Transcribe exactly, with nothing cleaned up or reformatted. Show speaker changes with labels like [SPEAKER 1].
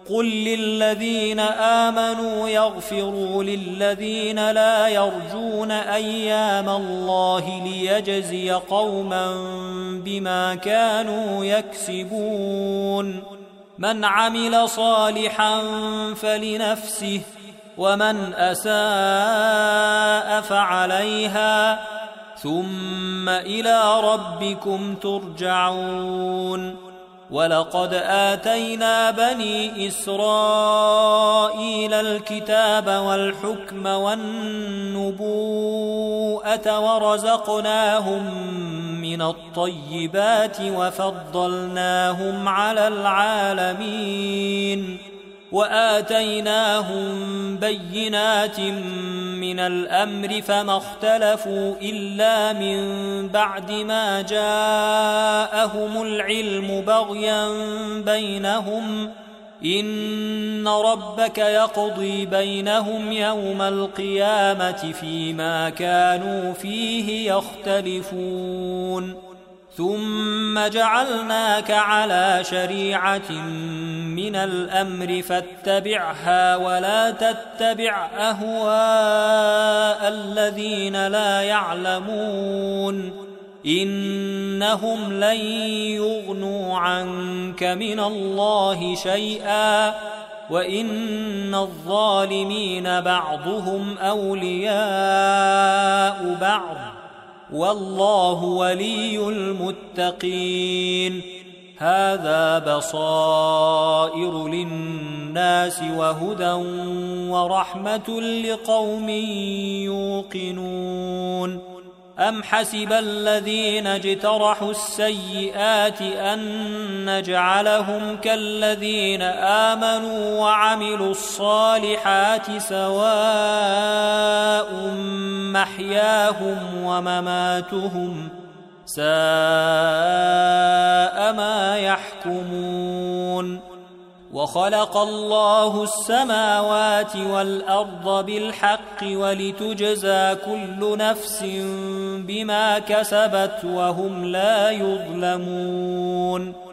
[SPEAKER 1] قل للذين آمنوا يغفروا للذين لا يرجون أيام الله ليجزي قوما بما كانوا يكسبون من عمل صالحا فلنفسه ومن أساء فعليها ثم إلى ربكم ترجعون ولقد آتينا بني إسرائيل الكتاب والحكم والنبوءة ورزقناهم من الطيبات وفضلناهم على العالمين وآتيناهم بينات من الأمر فما اختلفوا إلا من بعد ما جاءهم العلم بغيا بينهم إن ربك يقضي بينهم يوم القيامة فيما كانوا فيه يختلفون ثم جعلناك على شريعة من الأمر فاتبعها ولا تتبع أهواء الذين لا يعلمون إنهم لن يغنوا عنك من الله شيئا وإن الظالمين بعضهم أولياء بعض والله ولي المتقين هذا بصائر للناس وهدى ورحمة لقوم يوقنون أم حسب الذين اجترحوا السيئات أن نجعلهم كالذين آمنوا وعملوا الصالحات سواء محياهم ومماتهم ساء ما يحكمون وخلق الله السماوات والأرض بالحق ولتجزى كل نفس بما كسبت وهم لا يظلمون